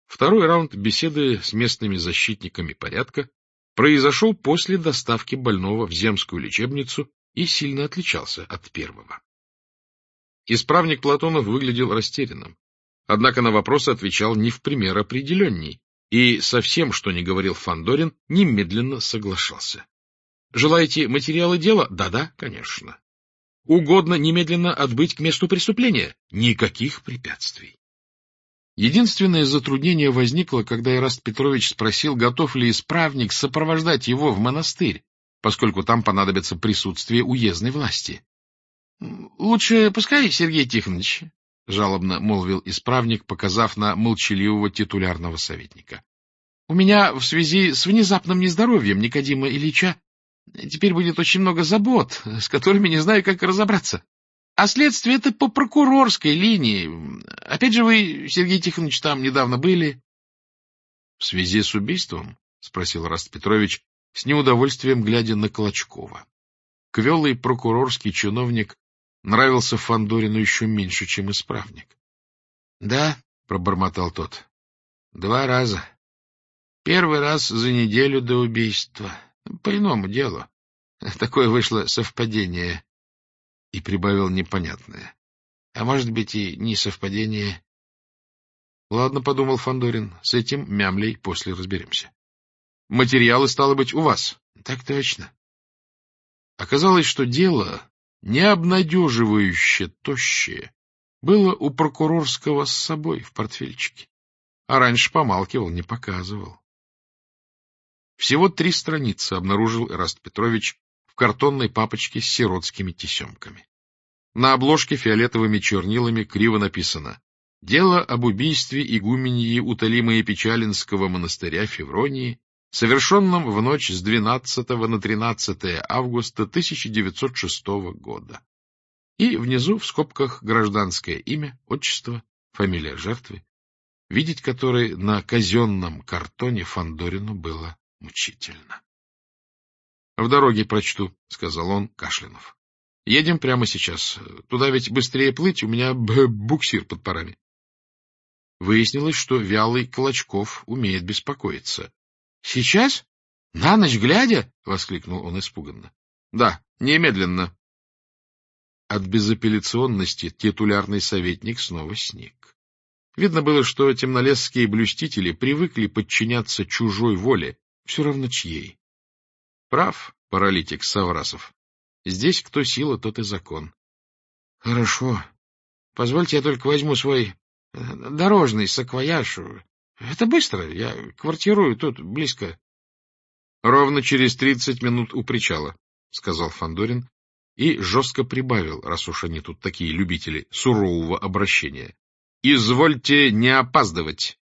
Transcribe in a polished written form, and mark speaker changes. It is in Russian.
Speaker 1: Второй раунд беседы с местными защитниками порядка произошел после доставки больного в земскую лечебницу и сильно отличался от первого. Исправник Платонов выглядел растерянным, однако на вопросы отвечал не в пример определенней, и со всем, что не говорил Фандорин, немедленно соглашался. Желаете материалы дела? Да-да, конечно. Угодно немедленно отбыть к месту преступления? Никаких препятствий. Единственное затруднение возникло, когда Ираст Петрович спросил, готов ли исправник сопровождать его в монастырь, поскольку там понадобится присутствие уездной власти. — Лучше пускай, Сергей Тихонович, — жалобно молвил исправник, показав на молчаливого титулярного советника. — У меня в связи с внезапным нездоровьем Никодима Ильича теперь будет очень много забот, с которыми не знаю, как разобраться. А следствие это по прокурорской линии. Опять же вы, Сергей Тихонович, там недавно были. — В связи с убийством? — спросил Ираст Петрович, с неудовольствием глядя на Клочкова. Квелый прокурорский чиновник нравился Фандорину еще меньше, чем исправник. — Да, — пробормотал тот, — 2 раза. Первый раз за неделю до убийства. По иному делу. Такое вышло совпадение. И прибавил непонятное. А может быть, и не совпадение. Ладно, — подумал Фандорин, — с этим мямлей после разберемся. Материалы, стало быть, у вас? Так точно. Оказалось, что дело, необнадеживающе тощее, было у прокурорского с собой в портфельчике. А раньше помалкивал, не показывал. Всего 3 страницы обнаружил Ираст Петрович в картонной папочке с сиротскими тесемками. На обложке фиолетовыми чернилами криво написано: «Дело об убийстве игуменьи Уталимы Печалинского монастыря Февронии, совершенном в ночь с 12 на 13 августа 1906 года». И внизу в скобках гражданское имя, отчество, фамилия жертвы, видеть которой на казенном картоне Фандорину было мучительно. — В дороге прочту, — сказал он, кашлянув. — Едем прямо сейчас. Туда ведь быстрее плыть, у меня буксир под парами. Выяснилось, что вялый Клочков умеет беспокоиться. — Сейчас? На ночь глядя? — воскликнул он испуганно. — Да, немедленно. От безапелляционности титулярный советник снова сник. Видно было, что темнолесские блюстители привыкли подчиняться чужой воле, все равно чьей. Прав паралитик Саврасов. Здесь кто сила, тот и закон. — Хорошо. Позвольте, я только возьму свой дорожный саквояж. Это быстро, я квартирую тут близко. — Ровно через 30 минут у причала, — сказал Фандорин и жестко прибавил, раз уж они тут такие любители сурового обращения. — Извольте не опаздывать.